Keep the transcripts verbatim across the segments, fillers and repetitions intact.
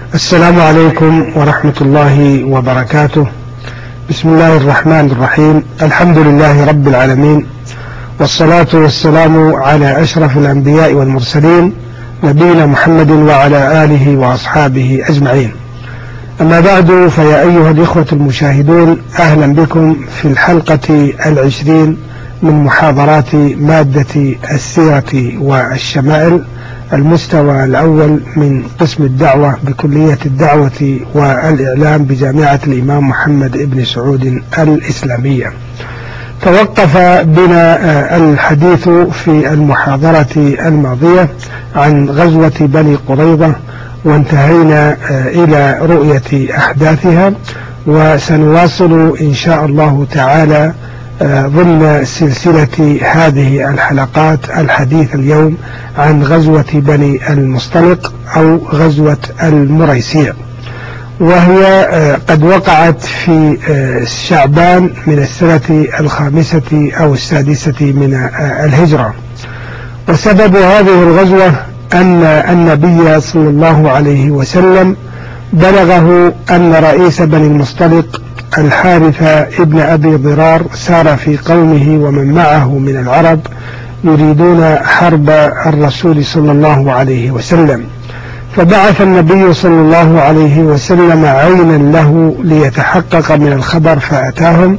السلام عليكم ورحمة الله وبركاته. بسم الله الرحمن الرحيم. الحمد لله رب العالمين، والصلاة والسلام على أشرف الأنبياء والمرسلين نبينا محمد وعلى آله وأصحابه أجمعين. أما بعد، فيا أيها الإخوة المشاهدون، أهلا بكم في الحلقة العشرين من محاضرات مادة السيرة والشمائل، المستوى الأول من قسم الدعوة بكلية الدعوة والإعلام بجامعة الإمام محمد بن سعود الإسلامية. توقف بنا الحديث في المحاضرة الماضية عن غزوة بني قريظة، وانتهينا إلى رؤية أحداثها، وسنواصل إن شاء الله تعالى ضمن سلسلة هذه الحلقات الحديث اليوم عن غزوة بني المصطلق أو غزوة المريسيع، وهي قد وقعت في شعبان من السنة الخامسة أو السادسة من الهجرة. وسبب هذه الغزوة أن النبي صلى الله عليه وسلم بلغه أن رئيس بني المصطلق الحارث ابن أبي ضرار سار في قومه ومن معه من العرب يريدون حرب الرسول صلى الله عليه وسلم، فبعث النبي صلى الله عليه وسلم عينا له ليتحقق من الخبر فأتاهم،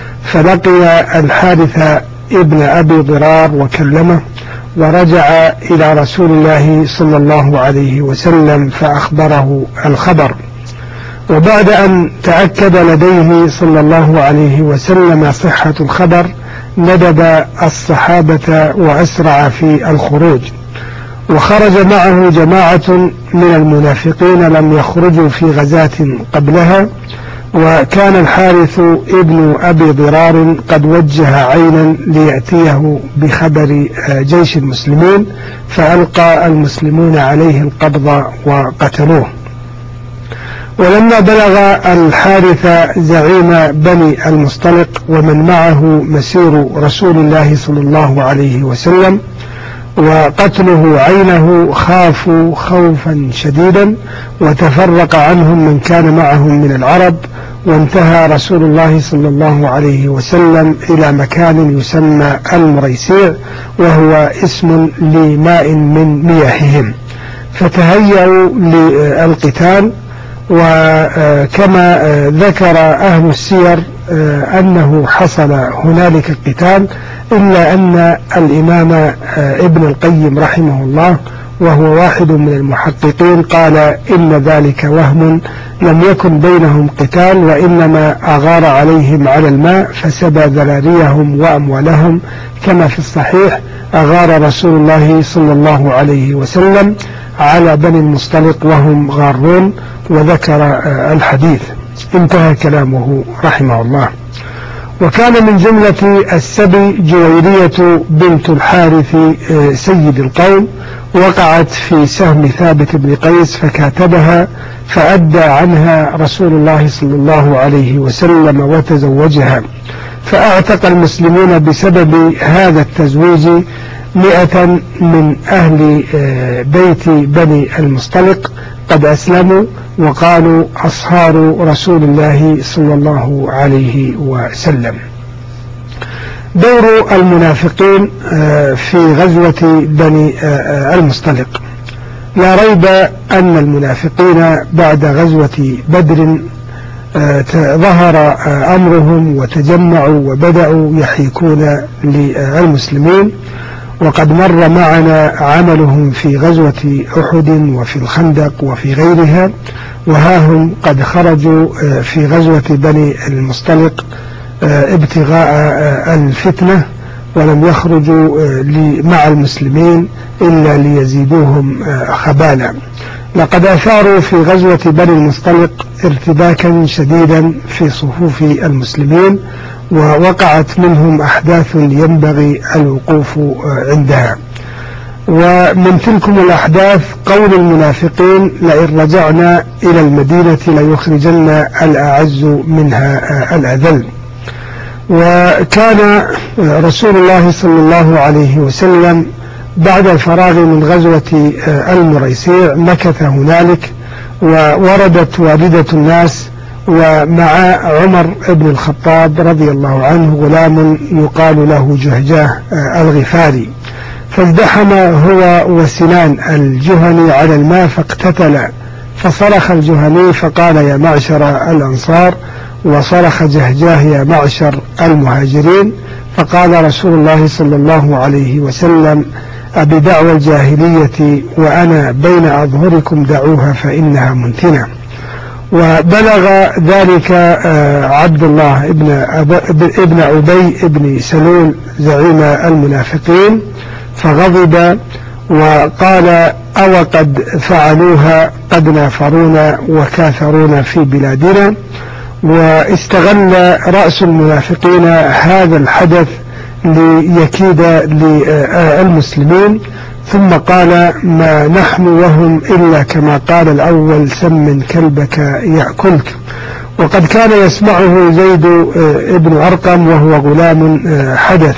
فلقي الحارث ابن أبي ضرار وكلمه، ورجع إلى رسول الله صلى الله عليه وسلم فأخبره الخبر. وبعد أن تأكد لديه صلى الله عليه وسلم صحة الخبر ندب الصحابة وأسرع في الخروج، وخرج معه جماعة من المنافقين لم يخرجوا في غزاة قبلها. وكان الحارث ابن أبي ضرار قد وجه عينا ليأتيه بخبر جيش المسلمين، فألقى المسلمون عليه القبض وقتلوه. ولما بلغ الحارث زعيم بني المصطلق ومن معه مسير رسول الله صلى الله عليه وسلم وقتله عينه، خافوا خوفا شديدا، وتفرق عنهم من كان معهم من العرب، وانتهى رسول الله صلى الله عليه وسلم إلى مكان يسمى المريسيع، وهو اسم لماء من مياههم، فتهيأوا للقتال. وكما ذكر أهل السير أنه حصل هنالك قتال، إلا أن الإمام ابن القيم رحمه الله وهو واحد من المحققين قال إن ذلك وهم، لم يكن بينهم قتال، وإنما أغار عليهم على الماء فسبى ذراريهم وأموالهم، كما في الصحيح أغار رسول الله صلى الله عليه وسلم على بني المصطلق وهم غارون، وذكر الحديث. انتهى كلامه رحمه الله. وكان من جملة السبي جويرية بنت الحارث سيد القوم، وقعت في سهم ثابت بن قيس فكاتبها، فأدى عنها رسول الله صلى الله عليه وسلم وتزوجها، فأعتق المسلمون بسبب هذا التزويج مئة من أهل بيت بني المصطلق قد أسلموا، وقالوا أصهار رسول الله صلى الله عليه وسلم. دور المنافقين في غزوة بني المصطلق. لا ريب أن المنافقين بعد غزوة بدر ظهر أمرهم وتجمعوا وبدأوا يحيكون للمسلمين، وقد مر معنا عملهم في غزوة أحد وفي الخندق وفي غيرها، وها هم قد خرجوا في غزوة بني المصطلق ابتغاء الفتنة، ولم يخرجوا مع المسلمين إلا ليزيدوهم خبالا. لقد أثاروا في غزوة بني المصطلق ارتباكا شديدا في صفوف المسلمين، ووقعت منهم أحداث ينبغي الوقوف عندها. ومن تلكم الأحداث قول المنافقين لئن رجعنا إلى المدينة ليخرجن الأعز منها الأذل. وكان رسول الله صلى الله عليه وسلم بعد الفراغ من غزوة المريسيع مكث هنالك ووردت والدة الناس ومع عمر بن الخطاب رضي الله عنه غلام يقال له جهجاه الغفاري، فازدحم هو وسنان الجهني على الماء فاقتتلا، فصرخ الجهني فقال يا معشر الأنصار، وصرخ جهجاه يا معشر المهاجرين، فقال رسول الله صلى الله عليه وسلم أبدعوى الجاهلية وأنا بين أظهركم دعوها فإنها منتنة. وبلغ ذلك عبد الله ابن ابن أبي ابن سلول زعيم المنافقين فغضب وقال أو قد فعلوها قد نافرونا وكاثرونا في بلادنا. واستغل رأس المنافقين هذا الحدث ليكيد للمسلمين، ثم قال ما نحن وهم إلا كما قال الأول سمن كلبك يأكلك. وقد كان يسمعه زيد ابن أرقم وهو غلام حدث.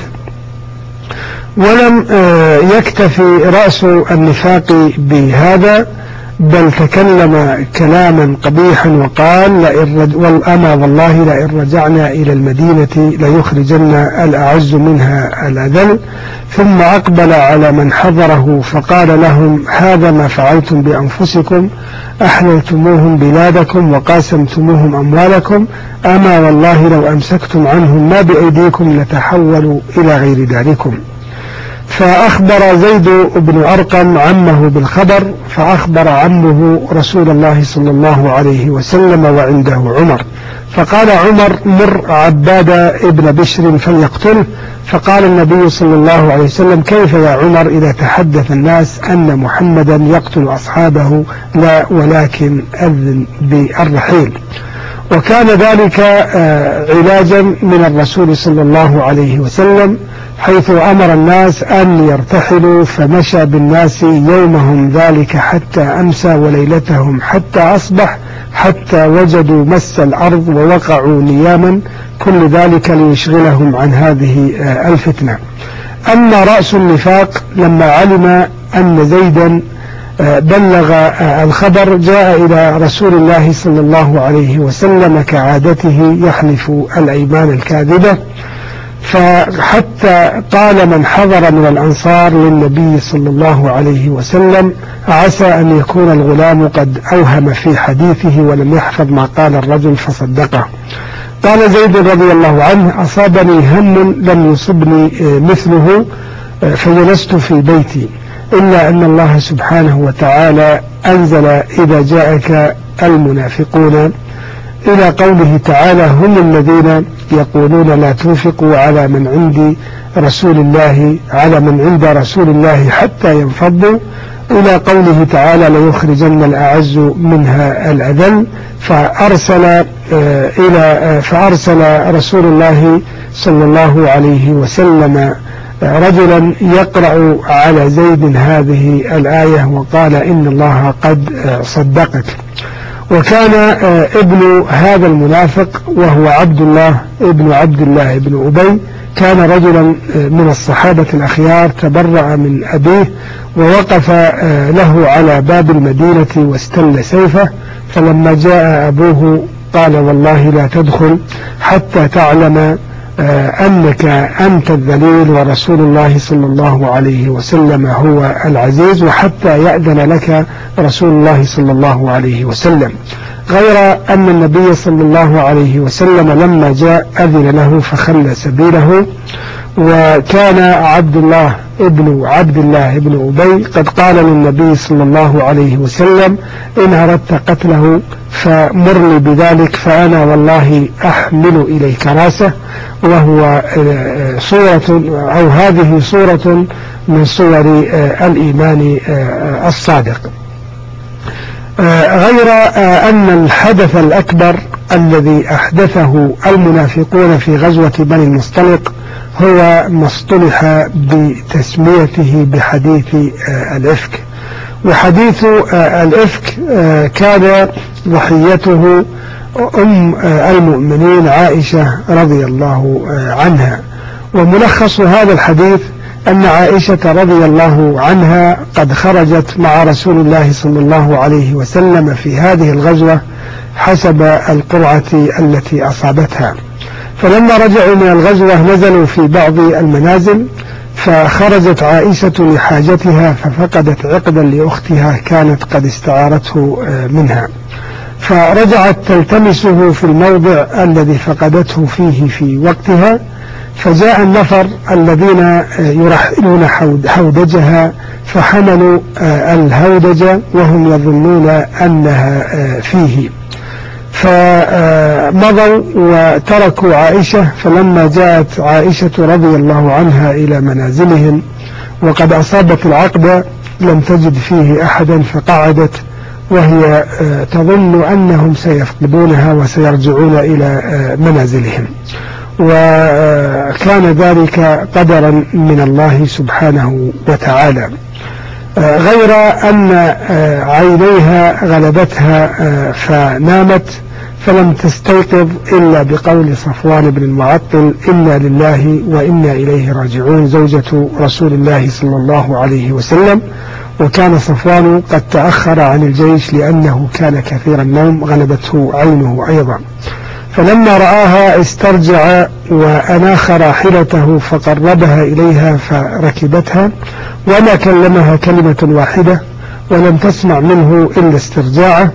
ولم يكتفي رأس النفاق بهذا، بل تكلم كلاما قبيحا وقال والأما والله لئن رجعنا إلى المدينة ليخرجن الأعز منها الأذل. ثم أقبل على من حضره فقال لهم هذا ما فعلتم بأنفسكم، أحللتموهم بلادكم وقاسمتموهم أموالكم، أما والله لو أمسكتم عنهم ما بأيديكم لتحولوا إلى غير داركم. فأخبر زيد بن أرقم عمه بالخبر، فأخبر عمه رسول الله صلى الله عليه وسلم وعنده عمر، فقال عمر مر عباد ابن بشر فليقتله. فقال النبي صلى الله عليه وسلم كيف يا عمر إذا تحدث الناس أن محمدا يقتل أصحابه، لا ولكن أذن بالرحيل. وكان ذلك علاجا من الرسول صلى الله عليه وسلم، حيث أمر الناس أن يرتحلوا، فمشى بالناس يومهم ذلك حتى أمسى وليلتهم حتى أصبح، حتى وجدوا مس الأرض ووقعوا نياما، كل ذلك ليشغلهم عن هذه الفتنة. أما رأس النفاق لما علم أن زيدا بلغ الخبر جاء إلى رسول الله صلى الله عليه وسلم كعادته يحلف الأيمان الكاذبة، فحتى قال من حضر من الأنصار للنبي صلى الله عليه وسلم عسى أن يكون الغلام قد أوهم في حديثه ولم يحفظ ما قال الرجل فصدقه. قال زيد رضي الله عنه أصابني هم لم يصبني مثله فجلست في بيتي، إلا أن الله سبحانه وتعالى أنزل إذا جاءك المنافقون إلى قوله تعالى هم الذين يقولون لا تنفقوا على من عند رسول الله على من عند رسول الله حتى ينفضوا، إلى قوله تعالى ليخرجن الأعز منها الأذل. فأرسل إلى فأرسل رسول الله صلى الله عليه وسلم رجلا يقرأ على زيد هذه الآية وقال إن الله قد صدقك. وكان ابن هذا المنافق وهو عبد الله ابن عبد الله ابن أبي كان رجلا من الصحابة الأخيار، تبرأ من أبيه ووقف له على باب المدينة واستل سيفه، فلما جاء أبوه قال والله لا تدخل حتى تعلم أنك أنت الذليل ورسول الله صلى الله عليه وسلم هو العزيز، وحتى يأذن لك رسول الله صلى الله عليه وسلم. غير أن النبي صلى الله عليه وسلم لما جاء أذن له فخلى سبيله. وكان عبد الله ابن عبد الله ابن أبي قد قال للنبي صلى الله عليه وسلم إن أردت قتله فمر لي بذلك فأنا والله أحمل إليك راسه، وهو صورة أو هذه صورة من صور الإيمان الصادق. غير أن الحدث الأكبر الذي أحدثه المنافقون في غزوة بني المصطلق هو ما اصطلح بتسميته بحديث الإفك. وحديث الإفك كان ضحيته أم المؤمنين عائشة رضي الله عنها. وملخص هذا الحديث أن عائشة رضي الله عنها قد خرجت مع رسول الله صلى الله عليه وسلم في هذه الغزوة حسب القرعة التي أصابتها. فلما رجعوا من الغزوة نزلوا في بعض المنازل، فخرجت عائشة لحاجتها ففقدت عقدا لأختها كانت قد استعارته منها، فرجعت تلتمسه في الموضع الذي فقدته فيه في وقتها، فجاء النفر الذين يرحلون هودجها فحملوا الهودج وهم يظنون أنها فيه، فمضوا وتركوا عائشة. فلما جاءت عائشة رضي الله عنها إلى منازلهم وقد أصابت العقد لم تجد فيه أحدا، فقعدت وهي تظن أنهم سيفقدونها وسيرجعون إلى منازلهم، وكان ذلك قدرا من الله سبحانه وتعالى، غير أن عينيها غلبتها فنامت فلم تستيقظ إلا بقول صفوان بن المعطل: إنا لله وإنا إليه راجعون، زوجة رسول الله صلى الله عليه وسلم. وكان صفوان قد تأخر عن الجيش لأنه كان كثير النوم، غلبته عينه أيضا. فلما رآها استرجع وأناخ راحلته فقربها إليها فركبتها، وما كلمها كلمة واحدة ولم تسمع منه إلا استرجاعه،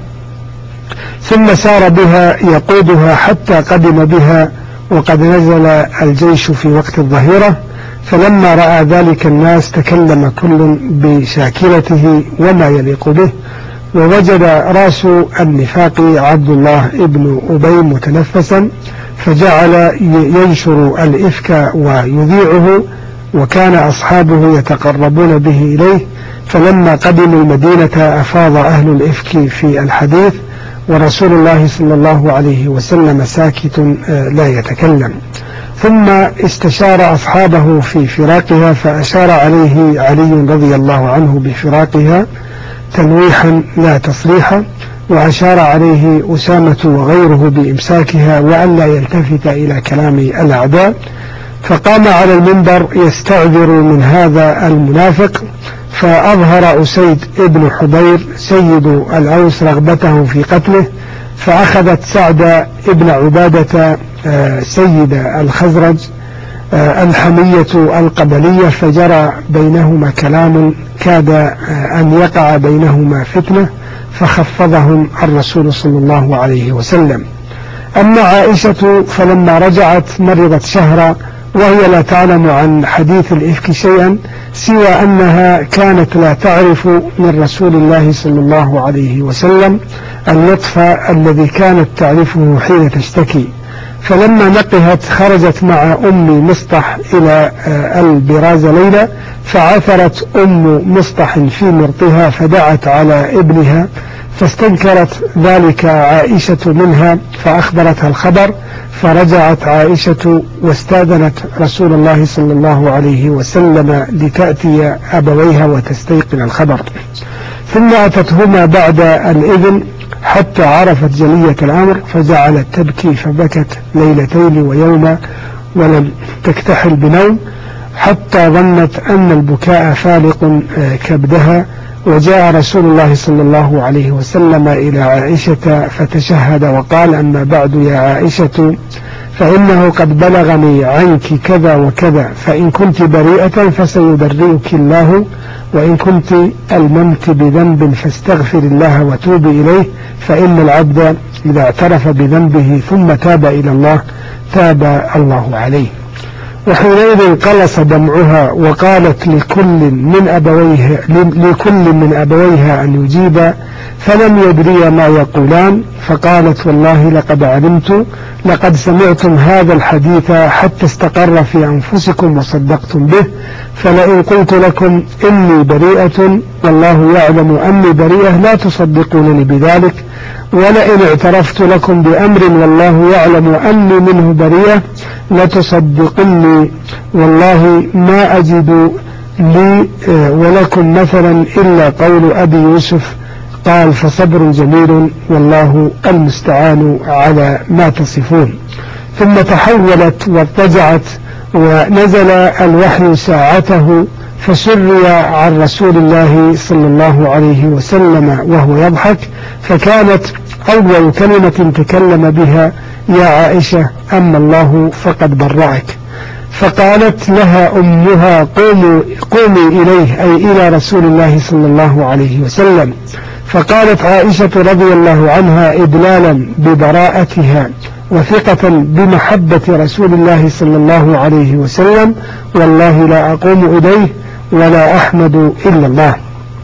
ثم سار بها يقودها حتى قدم بها وقد نزل الجيش في وقت الظهيرة. فلما رأى ذلك الناس تكلم كل بشاكلته وما يليق به، ووجد رأس النفاق عبد الله ابن أبي متنفسا فجعل ينشر الإفك ويذيعه، وكان أصحابه يتقربون به إليه. فلما قدموا المدينة أفاض أهل الإفك في الحديث، ورسول الله صلى الله عليه وسلم ساكت لا يتكلم. ثم استشار أصحابه في فراقها، فأشار عليه علي رضي الله عنه بفراقها تلويحا لا تصريحا، وأشار عليه أسامة وغيره بإمساكها وأن لا يلتفت إلى كلام الأعداء. فقام على المنبر يستعذر من هذا المنافق، فأظهر أسيد ابن حضير سيد الأوس رغبته في قتله، فأخذت سعد ابن عبادة سيد الخزرج الحمية القبلية، فجرى بينهما كلام كاد أن يقع بينهما فتنة، فخفضهم الرسول صلى الله عليه وسلم. أما عائشة فلما رجعت مرضت شهرا، وهي لا تعلم عن حديث الإفك شيئا سوى أنها كانت لا تعرف من رسول الله صلى الله عليه وسلم اللطف الذي كانت تعرفه حين تشتكي. فلما نقهت خرجت مع أم مصطح إلى البراز ليلى، فعثرت أم مصطح في مرطها فدعت على ابنها، فاستنكرت ذلك عائشة منها فأخبرتها الخبر، فرجعت عائشة واستاذنت رسول الله صلى الله عليه وسلم لتأتي أبويها وتستيقن الخبر. ثم أتتهما بعد الإذن حتى عرفت جلية الأمر، فجعلت تبكي فبكت ليلتين ويوما ولم تكتحل بنوم، حتى ظنت أن البكاء فالق كبدها. وجاء رسول الله صلى الله عليه وسلم إلى عائشة فتشهد وقال: أما بعد يا عائشة، فإنه قد بلغني عنك كذا وكذا، فإن كنت بريئة فسيبرئك الله، وإن كنت ألممت بذنب فاستغفر الله وتوب إليه، فإن العبد إذا اعترف بذنبه ثم تاب إلى الله تاب الله عليه. وحينئذ قلص دمعها وقالت لكل من أبويها لكل من أبويها أن يجيب، فلم يدري ما يقولان. فقالت: والله لقد علمت لقد سمعتم هذا الحديث حتى استقر في أنفسكم وصدقتم به، فلئن قلت لكم إني بريئة والله يعلم أني بريئة لا تصدقونني بذلك، ولئن اعترفت لكم بأمر والله يعلم أني منه بريئة لتصدقني، والله ما أجد لي ولكم مثلا إلا قول أبي يوسف قال: فصبر جميل والله المستعان على ما تصفون. ثم تحولت وارتجعت ونزل الوحي ساعته، فسري عن رسول الله صلى الله عليه وسلم وهو يضحك، فكانت أول كلمة تكلم بها: يا عائشة أما الله فقد برأك. فقالت لها أمها: قومي, قومي إليه، أي إلى رسول الله صلى الله عليه وسلم. فقالت عائشة رضي الله عنها إدلالا ببراءتها وثقة بمحبة رسول الله صلى الله عليه وسلم: والله لا أقوم إليه ولا أحمد إلا الله.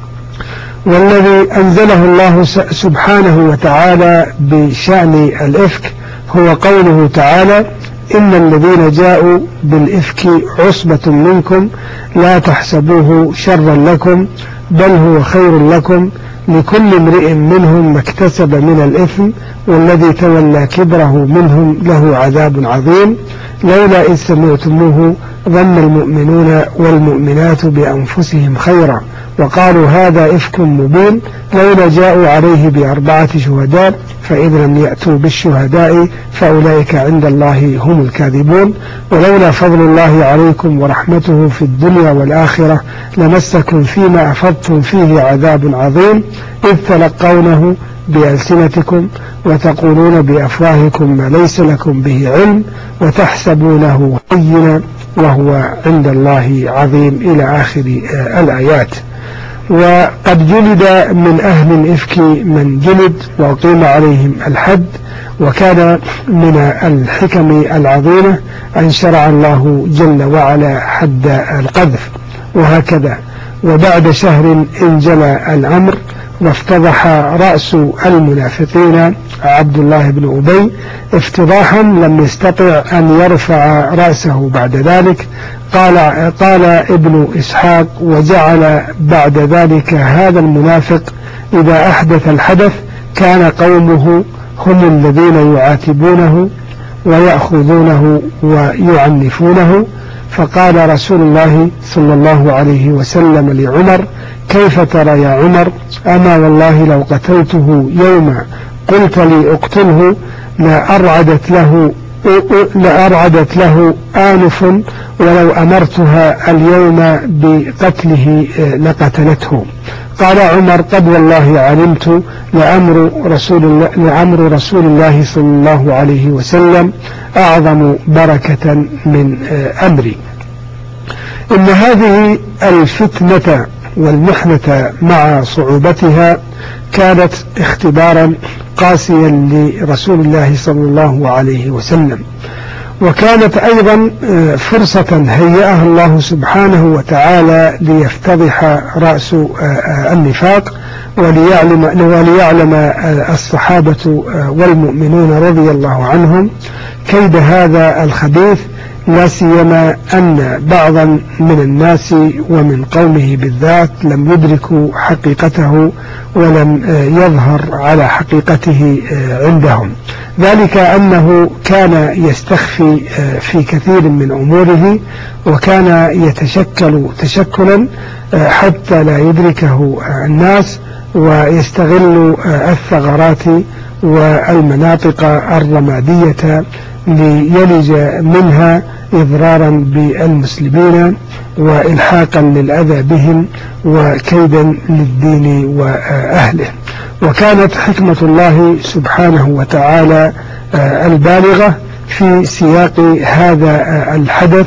والذي أنزله الله سبحانه وتعالى بشأن الإفك هو قوله تعالى: إن الذين جاءوا بالإفك عصبة منكم لا تحسبوه شرا لكم بل هو خير لكم لكل امرئ منهم ما اكتسب من الإثم والذي تولى كبره منهم له عذاب عظيم لولا إذ سمعتموه ظن المؤمنون والمؤمنات بأنفسهم خيرا وقالوا هذا إفك مبين لولا جاءوا عليه بأربعة شهداء فإذ لم يأتوا بالشهداء فأولئك عند الله هم الكاذبون ولولا فضل الله عليكم ورحمته في الدنيا والآخرة لمسكم فيما أفضتم فيه عذاب عظيم إذ تلقونه بألسنتكم وتقولون بأفواهكم ما ليس لكم به علم وتحسبونه هينا وهو عند الله عظيم إلى آخر الآيات. وقد جلد من أهل الإفك من جلد وأقيم عليهم الحد، وكان من الحكم العظيمة أن شرع الله جل وعلا حد القذف. وهكذا وبعد شهر انجلى الأمر وافتضح رأس المنافقين عبد الله بن أبي افتضاحا لم يستطع أن يرفع رأسه بعد ذلك. قال, قال ابن إسحاق: وجعل بعد ذلك هذا المنافق إذا أحدث الحدث كان قومه هم الذين يعاتبونه ويأخذونه ويعنفونه. فقال رسول الله صلى الله عليه وسلم لعمر: كيف ترى يا عمر؟ أما والله لو قتلته يوم قلت لي اقتله لأرعدت له لأرعدت له آنف ولو أمرتها اليوم بقتله لقتلته. قال عمر: قد والله علمت لأمر رسول الله, لأمر رسول الله صلى الله عليه وسلم أعظم بركة من أمري. إن هذه الفتنة والمحنة مع صعوبتها كانت اختبارا قاسيا لرسول الله صلى الله عليه وسلم، وكانت أيضا فرصة هيأها الله سبحانه وتعالى ليفتضح رأس النفاق وليعلم, وليعلم الصحابة والمؤمنون رضي الله عنهم كيد هذا الخبيث، لا سيما أن بعضا من الناس ومن قومه بالذات لم يدركوا حقيقته ولم يظهر على حقيقته عندهم، ذلك أنه كان يستخفي في كثير من أموره وكان يتشكل تشكلا حتى لا يدركه الناس ويستغل الثغرات والمناطق الرمادية ليلج منها إضرارا بالمسلمين وإلحاقا للأذى بهم وكيدا للدين وأهله. وكانت حكمة الله سبحانه وتعالى البالغة في سياق هذا الحدث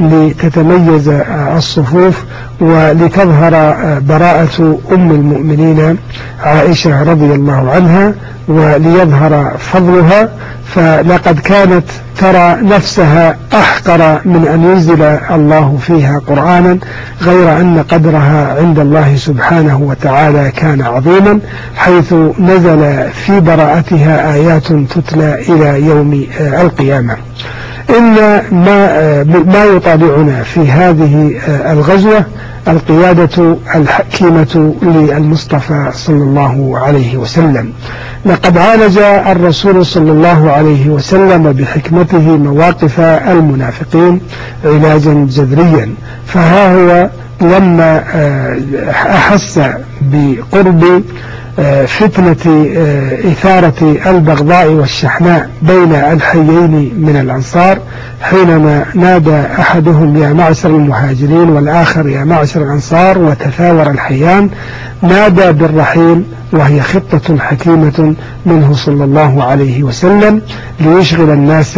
لتتميز الصفوف ولتظهر براءة أم المؤمنين عائشة رضي الله عنها وليظهر فضلها، فلقد كانت ترى نفسها أحقر من أن ينزل الله فيها قرآنا، غير أن قدرها عند الله سبحانه وتعالى كان عظيما، حيث نزل في براءتها آيات تتلى إلى يوم القيامة. إن ما, ما يطالعنا في هذه الغزوة القيادة الحكيمة للمصطفى صلى الله عليه وسلم. لقد عالج الرسول صلى الله عليه وسلم بحكمته مواقف المنافقين علاجا جذريا، فها هو لما أحس بقرب فتنة إثارة البغضاء والشحناء بين الحيين من الأنصار، حينما نادى أحدهم يا معشر المهاجرين والآخر يا معشر الأنصار وتثاور الحيان، نادى بالرحيل، وهي خطة حكيمة منه صلى الله عليه وسلم ليشغل الناس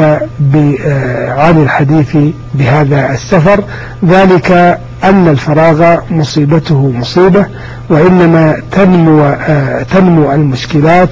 عن الحديث بهذا السفر، ذلك أن الفراغ مصيبته مصيبة، وإنما تنمو, تنمو المشكلات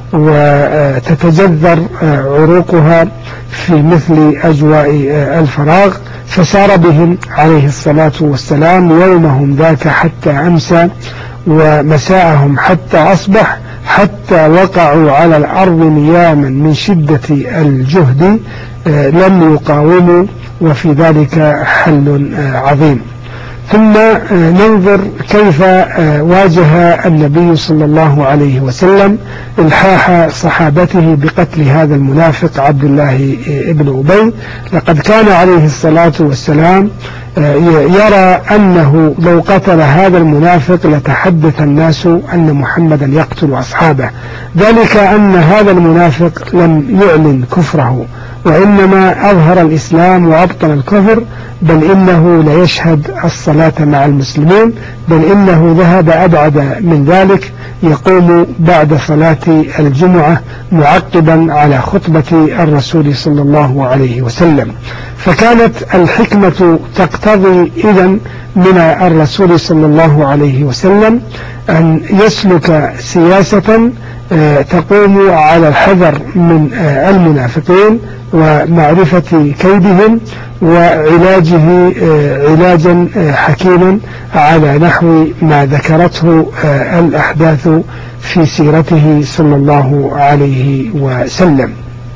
وتتجذر عروقها في مثل أجواء الفراغ. فسار بهم عليه الصلاة والسلام يومهم ذاك حتى أمسى، ومساءهم حتى أصبح، حتى وقعوا على الأرض نياما من شدة الجهد، لم يقاوموا، وفي ذلك حل عظيم. ثم ننظر كيف واجه النبي صلى الله عليه وسلم إلحاح صحابته بقتل هذا المنافق عبد الله ابن أبي. لقد كان عليه الصلاة والسلام يرى أنه لو قتل هذا المنافق لتحدث الناس أن محمدا يقتل أصحابه، ذلك أن هذا المنافق لم يعلن كفره، وإنما أظهر الإسلام وأبطل الكفر، بل إنه ليشهد الصلاة مع المسلمين، بل إنه ذهب أبعد من ذلك، يقوم بعد صلاة الجمعة معقبا على خطبة الرسول صلى الله عليه وسلم. فكانت الحكمة تقتضي إذن من الرسول صلى الله عليه وسلم أن يسلك سياسة تقوم على الحذر من المنافقين ومعرفة كيدهم وعلاجه علاجا حكيما على نحو ما ذكرته الأحداث في سيرته صلى الله عليه وسلم.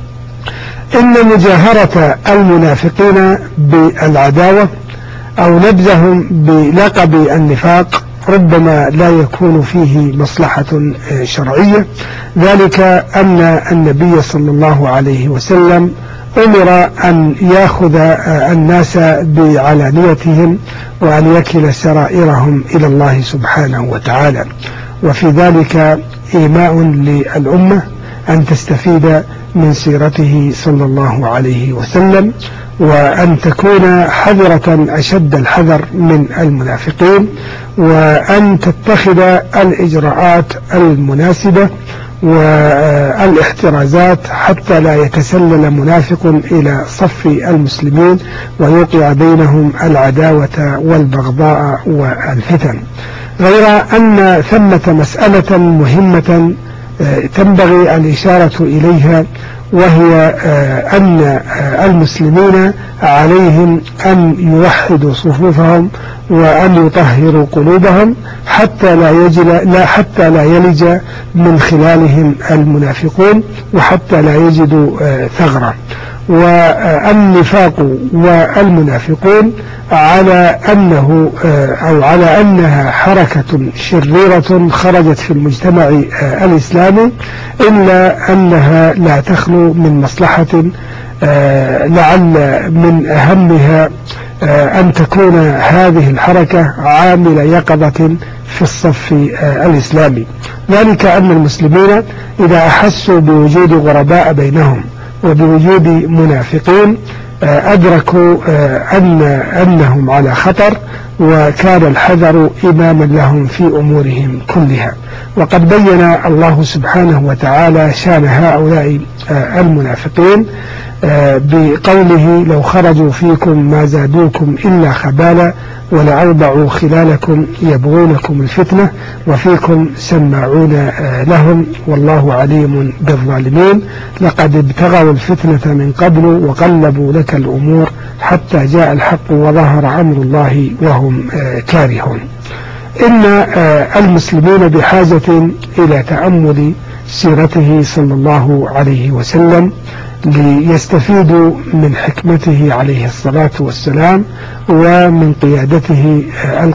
إن مجاهرة المنافقين بالعداوة أو نبذهم بلقب النفاق ربما لا يكون فيه مصلحة شرعية، ذلك أن النبي صلى الله عليه وسلم أمر أن يأخذ الناس بعلانيتهم وأن يكل سرائرهم إلى الله سبحانه وتعالى، وفي ذلك إيماء للأمة أن تستفيد من سيرته صلى الله عليه وسلم، وأن تكون حذرة أشد الحذر من المنافقين، وأن تتخذ الإجراءات المناسبة والاحترازات حتى لا يتسلل منافق إلى صف المسلمين ويوقع بينهم العداوة والبغضاء والفتن. غير أن ثمة مسألة مهمة تنبغي الإشارة إليها، وهي أن المسلمين عليهم أن يوحدوا صفوفهم وأن يطهروا قلوبهم حتى لا يجل لا حتى لا يلج من خلالهم المنافقون وحتى لا يجدوا ثغرة. والنفاق والمنافقون على أنه أو على أنها حركة شريرة خرجت في المجتمع الإسلامي، إلا أنها لا تخلو من مصلحة، لعل من أهمها أن تكون هذه الحركة عامل يقظة في الصف الإسلامي، ذلك أن المسلمين إذا أحسوا بوجود غرباء بينهم وبوجود منافقين أدركوا أن أنهم على خطر، وكان الحذر إماما لهم في أمورهم كلها. وقد بين الله سبحانه وتعالى شان هؤلاء المنافقين بقوله لو خرجوا فيكم ما زادوكم إلا خبالا ولأوضعوا خلالكم يبغونكم الفتنة وفيكم سماعون لهم والله عليم بالظالمين لقد ابتغوا الفتنة من قبل وقلبوا لك الأمور حتى جاء الحق وظهر أمر الله وهم كارهون. إن المسلمين بحاجة إلى تأمل سيرته صلى الله عليه وسلم ليستفيدوا من حكمته عليه الصلاة والسلام ومن قيادته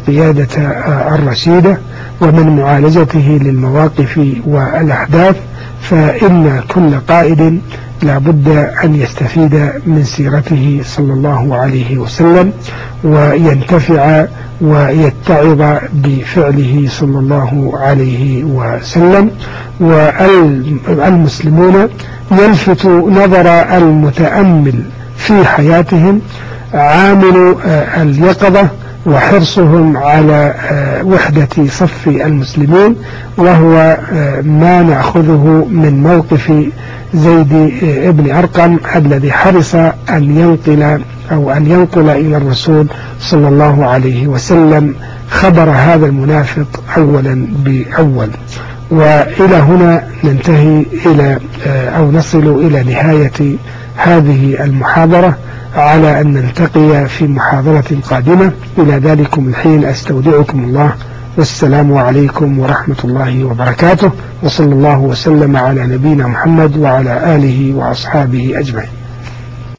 القيادة الرشيدة ومن معالجته للمواقف والأحداث فإن كل قائد لا بد أن يستفيد من سيرته صلى الله عليه وسلم وينتفع ويتعظ بفعله صلى الله عليه وسلم. والمسلمون يلفت نظر المتأمل في حياتهم عامل اليقظة وحرصهم على وحدة صف المسلمين، وهو ما نأخذه من موقف زيد ابن أرقم الذي حرص أن ينقل أو أن ينقل إلى الرسول صلى الله عليه وسلم خبر هذا المنافق أولا بأول. وإلى هنا ننتهي إلى أو نصل إلى نهاية هذه المحاضرة، على أن نلتقي في محاضرة قادمة. إلى ذلكم الحين أستودعكم الله، والسلام عليكم ورحمة الله وبركاته، وصلى الله وسلم على نبينا محمد وعلى آله وأصحابه أجمعين.